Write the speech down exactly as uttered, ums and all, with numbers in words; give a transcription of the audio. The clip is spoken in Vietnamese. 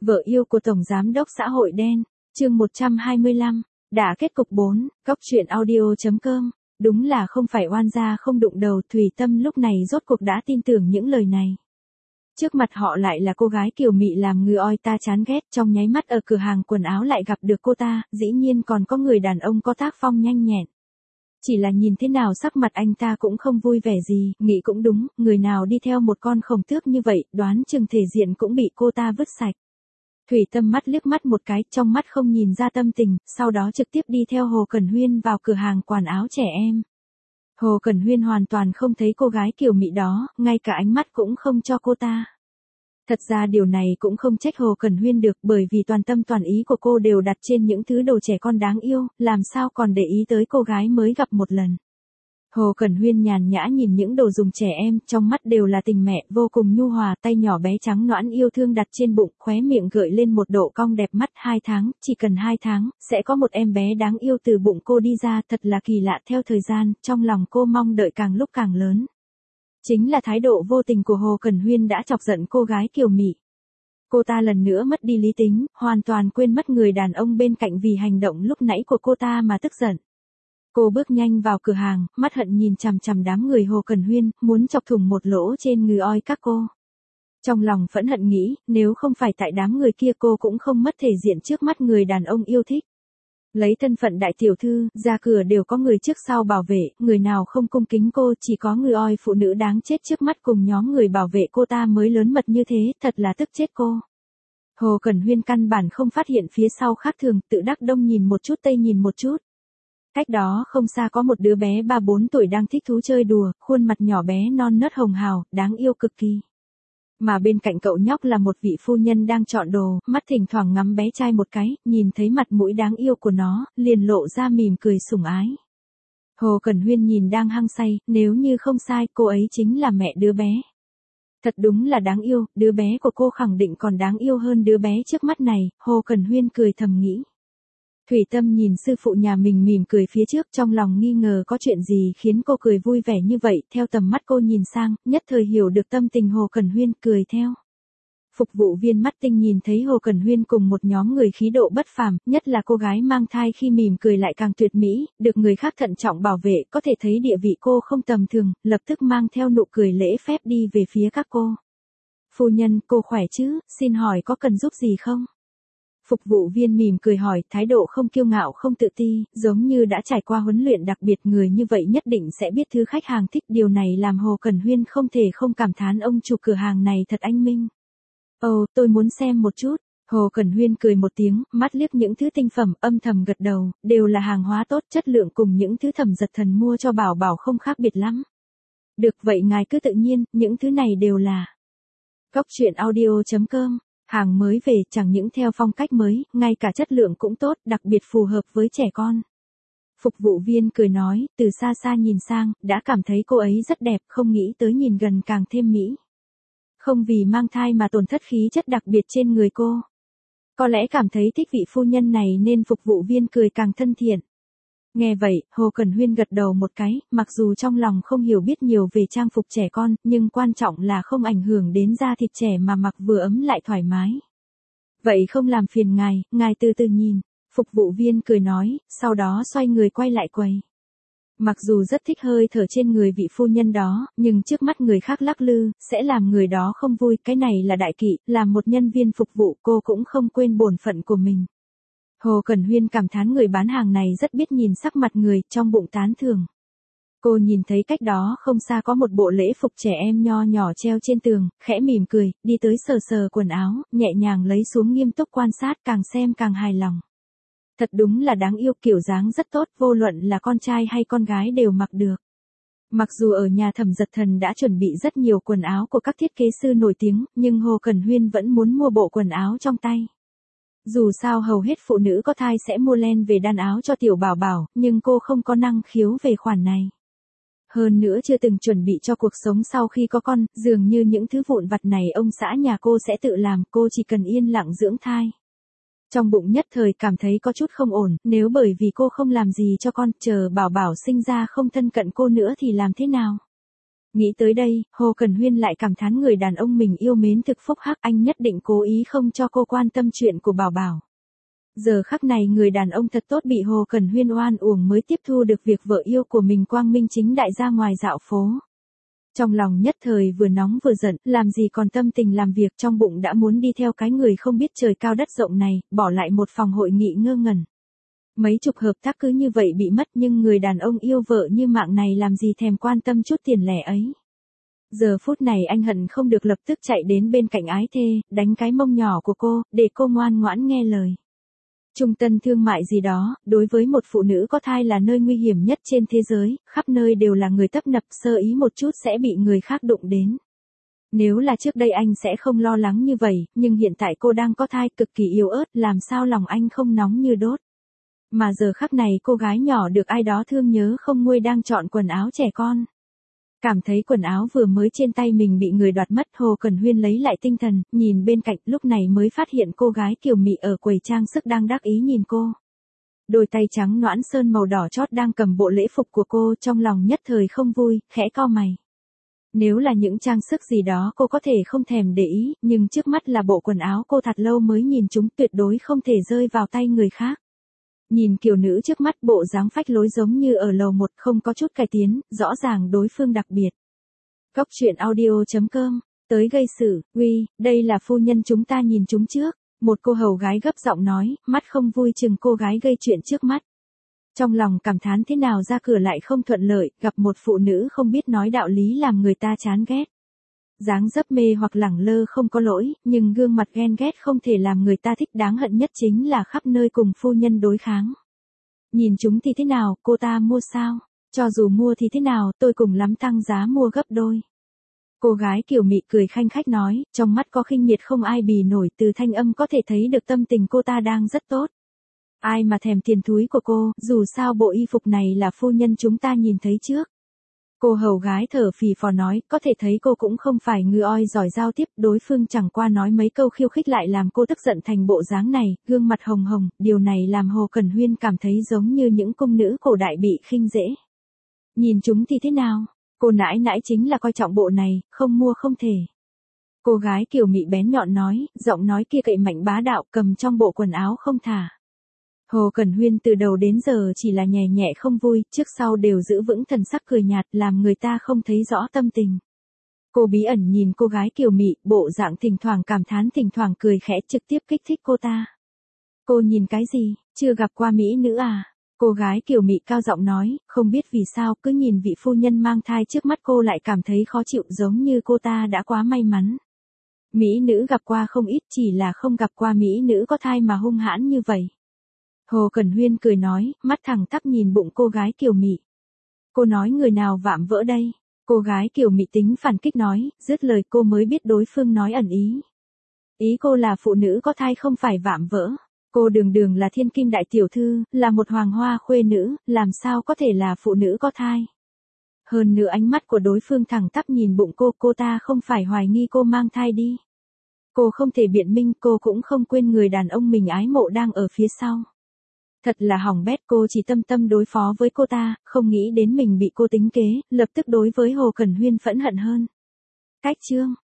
Vợ yêu của Tổng Giám đốc xã hội đen, chương một trăm hai mươi lăm, đã kết cục bốn, góc truyện audio.com, đúng là không phải oan gia không đụng đầu. Thùy Tâm lúc này rốt cuộc đã tin tưởng những lời này. Trước mặt họ lại là cô gái kiều mị làm người oi ta chán ghét, trong nháy mắt ở cửa hàng quần áo lại gặp được cô ta, dĩ nhiên còn có người đàn ông có tác phong nhanh nhẹn. Chỉ là nhìn thế nào sắc mặt anh ta cũng không vui vẻ gì, nghĩ cũng đúng, người nào đi theo một con khổng tước như vậy, đoán chừng thể diện cũng bị cô ta vứt sạch. Thủy Tâm mắt liếc mắt một cái, trong mắt không nhìn ra tâm tình, sau đó trực tiếp đi theo Hồ Cẩn Huyên vào cửa hàng quần áo trẻ em. Hồ Cẩn Huyên hoàn toàn không thấy cô gái kiều mị đó, ngay cả ánh mắt cũng không cho cô ta. Thật ra điều này cũng không trách Hồ Cẩn Huyên được, bởi vì toàn tâm toàn ý của cô đều đặt trên những thứ đồ trẻ con đáng yêu, làm sao còn để ý tới cô gái mới gặp một lần. Hồ Cẩn Huyên nhàn nhã nhìn những đồ dùng trẻ em, trong mắt đều là tình mẹ, vô cùng nhu hòa, tay nhỏ bé trắng nõn yêu thương đặt trên bụng, khóe miệng gợi lên một độ cong đẹp mắt. Hai tháng, chỉ cần hai tháng, sẽ có một em bé đáng yêu từ bụng cô đi ra, thật là kỳ lạ. Theo thời gian, trong lòng cô mong đợi càng lúc càng lớn. Chính là thái độ vô tình của Hồ Cẩn Huyên đã chọc giận cô gái kiều mị. Cô ta lần nữa mất đi lý tính, hoàn toàn quên mất người đàn ông bên cạnh vì hành động lúc nãy của cô ta mà tức giận. Cô bước nhanh vào cửa hàng, mắt hận nhìn chằm chằm đám người Hồ Cẩn Huyên, muốn chọc thủng một lỗ trên người oi các cô. Trong lòng phẫn hận nghĩ, nếu không phải tại đám người kia cô cũng không mất thể diện trước mắt người đàn ông yêu thích. Lấy thân phận đại tiểu thư, ra cửa đều có người trước sau bảo vệ, người nào không cung kính cô, chỉ có người oi phụ nữ đáng chết trước mắt cùng nhóm người bảo vệ cô ta mới lớn mật như thế, thật là tức chết cô. Hồ Cẩn Huyên căn bản không phát hiện phía sau khác thường, tự đắc đông nhìn một chút tây nhìn một chút. Cách đó không xa có một đứa bé ba bốn tuổi đang thích thú chơi đùa, khuôn mặt nhỏ bé non nớt hồng hào, đáng yêu cực kỳ. Mà bên cạnh cậu nhóc là một vị phu nhân đang chọn đồ, mắt thỉnh thoảng ngắm bé trai một cái, nhìn thấy mặt mũi đáng yêu của nó, liền lộ ra mỉm cười sủng ái. Hồ Cẩn Huyên nhìn đang hăng say, nếu như không sai, cô ấy chính là mẹ đứa bé. Thật đúng là đáng yêu, đứa bé của cô khẳng định còn đáng yêu hơn đứa bé trước mắt này, Hồ Cẩn Huyên cười thầm nghĩ. Thủy Tâm nhìn sư phụ nhà mình mỉm cười phía trước, trong lòng nghi ngờ có chuyện gì khiến cô cười vui vẻ như vậy, theo tầm mắt cô nhìn sang, nhất thời hiểu được tâm tình Hồ Cẩn Huyên, cười theo. Phục vụ viên mắt tinh nhìn thấy Hồ Cẩn Huyên cùng một nhóm người khí độ bất phàm, nhất là cô gái mang thai khi mỉm cười lại càng tuyệt mỹ, được người khác thận trọng bảo vệ, có thể thấy địa vị cô không tầm thường, lập tức mang theo nụ cười lễ phép đi về phía các cô. Phu nhân, cô khỏe chứ, xin hỏi có cần giúp gì không? Phục vụ viên mỉm cười hỏi, thái độ không kiêu ngạo không tự ti, giống như đã trải qua huấn luyện đặc biệt, người như vậy nhất định sẽ biết thứ khách hàng thích, điều này làm Hồ Cẩn Huyên không thể không cảm thán ông chủ cửa hàng này thật anh minh. Ồ, tôi muốn xem một chút. Hồ Cẩn Huyên cười một tiếng, mắt liếc những thứ tinh phẩm, âm thầm gật đầu, đều là hàng hóa tốt, chất lượng cùng những thứ Thẩm Giật Thần mua cho Bảo Bảo không khác biệt lắm. Được vậy ngài cứ tự nhiên, những thứ này đều là góc truyện audio.com. Hàng mới về chẳng những theo phong cách mới, ngay cả chất lượng cũng tốt, đặc biệt phù hợp với trẻ con. Phục vụ viên cười nói, từ xa xa nhìn sang, đã cảm thấy cô ấy rất đẹp, không nghĩ tới nhìn gần càng thêm mỹ. Không vì mang thai mà tổn thất khí chất đặc biệt trên người cô. Có lẽ cảm thấy thích vị phu nhân này nên phục vụ viên cười càng thân thiện. Nghe vậy, Hồ Cẩn Huyên gật đầu một cái, mặc dù trong lòng không hiểu biết nhiều về trang phục trẻ con, nhưng quan trọng là không ảnh hưởng đến da thịt trẻ mà mặc vừa ấm lại thoải mái. Vậy không làm phiền ngài, ngài từ từ nhìn. Phục vụ viên cười nói, sau đó xoay người quay lại quầy. Mặc dù rất thích hơi thở trên người vị phu nhân đó, nhưng trước mắt người khác lắc lư, sẽ làm người đó không vui, cái này là đại kỵ, làm một nhân viên phục vụ cô cũng không quên bổn phận của mình. Hồ Cẩn Huyên cảm thán người bán hàng này rất biết nhìn sắc mặt người, trong bụng tán thưởng. Cô nhìn thấy cách đó không xa có một bộ lễ phục trẻ em nho nhỏ treo trên tường, khẽ mỉm cười, đi tới sờ sờ quần áo, nhẹ nhàng lấy xuống nghiêm túc quan sát, càng xem càng hài lòng. Thật đúng là đáng yêu, kiểu dáng rất tốt, vô luận là con trai hay con gái đều mặc được. Mặc dù ở nhà Thẩm Giật Thần đã chuẩn bị rất nhiều quần áo của các thiết kế sư nổi tiếng, nhưng Hồ Cẩn Huyên vẫn muốn mua bộ quần áo trong tay. Dù sao hầu hết phụ nữ có thai sẽ mua len về đan áo cho tiểu bảo bảo, nhưng cô không có năng khiếu về khoản này. Hơn nữa chưa từng chuẩn bị cho cuộc sống sau khi có con, dường như những thứ vụn vặt này ông xã nhà cô sẽ tự làm, cô chỉ cần yên lặng dưỡng thai. Trong bụng nhất thời cảm thấy có chút không ổn, nếu bởi vì cô không làm gì cho con, chờ bảo bảo sinh ra không thân cận cô nữa thì làm thế nào? Nghĩ tới đây, Hồ Cẩn Huyên lại cảm thán người đàn ông mình yêu mến thực phúc hắc, anh nhất định cố ý không cho cô quan tâm chuyện của Bảo Bảo. Giờ khắc này người đàn ông thật tốt bị Hồ Cẩn Huyên oan uổng mới tiếp thu được việc vợ yêu của mình quang minh chính đại ra ngoài dạo phố. Trong lòng nhất thời vừa nóng vừa giận, làm gì còn tâm tình làm việc, trong bụng đã muốn đi theo cái người không biết trời cao đất rộng này, bỏ lại một phòng hội nghị ngơ ngẩn. Mấy chục hợp tác cứ như vậy bị mất, nhưng người đàn ông yêu vợ như mạng này làm gì thèm quan tâm chút tiền lẻ ấy. Giờ phút này anh hận không được lập tức chạy đến bên cạnh ái thê, đánh cái mông nhỏ của cô, để cô ngoan ngoãn nghe lời. Trung tâm thương mại gì đó, đối với một phụ nữ có thai là nơi nguy hiểm nhất trên thế giới, khắp nơi đều là người tấp nập, sơ ý một chút sẽ bị người khác đụng đến. Nếu là trước đây anh sẽ không lo lắng như vậy, nhưng hiện tại cô đang có thai cực kỳ yếu ớt, làm sao lòng anh không nóng như đốt. Mà giờ khắc này cô gái nhỏ được ai đó thương nhớ không nguôi đang chọn quần áo trẻ con. Cảm thấy quần áo vừa mới trên tay mình bị người đoạt mất, Hồ Cẩn Huyên lấy lại tinh thần, nhìn bên cạnh, lúc này mới phát hiện cô gái Kiều Mị ở quầy trang sức đang đắc ý nhìn cô. Đôi tay trắng nõn sơn màu đỏ chót đang cầm bộ lễ phục của cô, trong lòng nhất thời không vui, khẽ cau mày. Nếu là những trang sức gì đó cô có thể không thèm để ý, nhưng trước mắt là bộ quần áo cô thật lâu mới nhìn chúng, tuyệt đối không thể rơi vào tay người khác. Nhìn kiều nữ trước mắt, bộ dáng phách lối giống như ở lầu một, không có chút cải tiến, rõ ràng đối phương đặc biệt. Góc truyện audio chấm com, tới gây sự, uy, đây là phu nhân chúng ta nhìn chúng trước. Một cô hầu gái gấp giọng nói, mắt không vui chừng cô gái gây chuyện trước mắt. Trong lòng cảm thán thế nào ra cửa lại không thuận lợi, gặp một phụ nữ không biết nói đạo lý làm người ta chán ghét. Dáng dấp mê hoặc lẳng lơ không có lỗi, nhưng gương mặt ghen ghét không thể làm người ta thích, đáng hận nhất chính là khắp nơi cùng phu nhân đối kháng. Nhìn chúng thì thế nào, cô ta mua sao? Cho dù mua thì thế nào, tôi cùng lắm tăng giá mua gấp đôi. Cô gái Kiều Mị cười khanh khách nói, trong mắt có khinh miệt không ai bì nổi, từ thanh âm có thể thấy được tâm tình cô ta đang rất tốt. Ai mà thèm tiền thúi của cô, dù sao bộ y phục này là phu nhân chúng ta nhìn thấy trước. Cô hầu gái thở phì phò nói, có thể thấy cô cũng không phải ngư oi giỏi giao tiếp, đối phương chẳng qua nói mấy câu khiêu khích lại làm cô tức giận thành bộ dáng này, gương mặt hồng hồng, điều này làm Hồ Cẩn Huyên cảm thấy giống như những cung nữ cổ đại bị khinh dễ. Nhìn chúng thì thế nào? Cô nãi nãi chính là coi trọng bộ này, không mua không thể. Cô gái Kiều Mị bén nhọn nói, giọng nói kia cậy mạnh bá đạo, cầm trong bộ quần áo không thả. Hồ Cẩn Huyên từ đầu đến giờ chỉ là nhẹ nhẹ không vui, trước sau đều giữ vững thần sắc cười nhạt, làm người ta không thấy rõ tâm tình. Cô bí ẩn nhìn cô gái Kiều Mị, bộ dạng thỉnh thoảng cảm thán thỉnh thoảng cười khẽ, trực tiếp kích thích cô ta. Cô nhìn cái gì, chưa gặp qua mỹ nữ à? Cô gái Kiều Mị cao giọng nói, không biết vì sao cứ nhìn vị phu nhân mang thai trước mắt cô lại cảm thấy khó chịu, giống như cô ta đã quá may mắn. Mỹ nữ gặp qua không ít, chỉ là không gặp qua mỹ nữ có thai mà hung hãn như vậy. Hồ Cẩn Huyên cười nói, mắt thẳng tắp nhìn bụng cô gái Kiều Mị. Cô nói người nào vạm vỡ đây? Cô gái Kiều Mị tính phản kích nói, dứt lời cô mới biết đối phương nói ẩn ý. Ý cô là phụ nữ có thai không phải vạm vỡ. Cô đường đường là thiên kim đại tiểu thư, là một hoàng hoa khuê nữ, làm sao có thể là phụ nữ có thai. Hơn nữa ánh mắt của đối phương thẳng tắp nhìn bụng cô, cô ta không phải hoài nghi cô mang thai đi. Cô không thể biện minh, cô cũng không quên người đàn ông mình ái mộ đang ở phía sau. Thật là hỏng bét, cô chỉ tâm tâm đối phó với cô ta, không nghĩ đến mình bị cô tính kế, lập tức đối với Hồ Cẩn Huyên phẫn hận hơn. Cách chương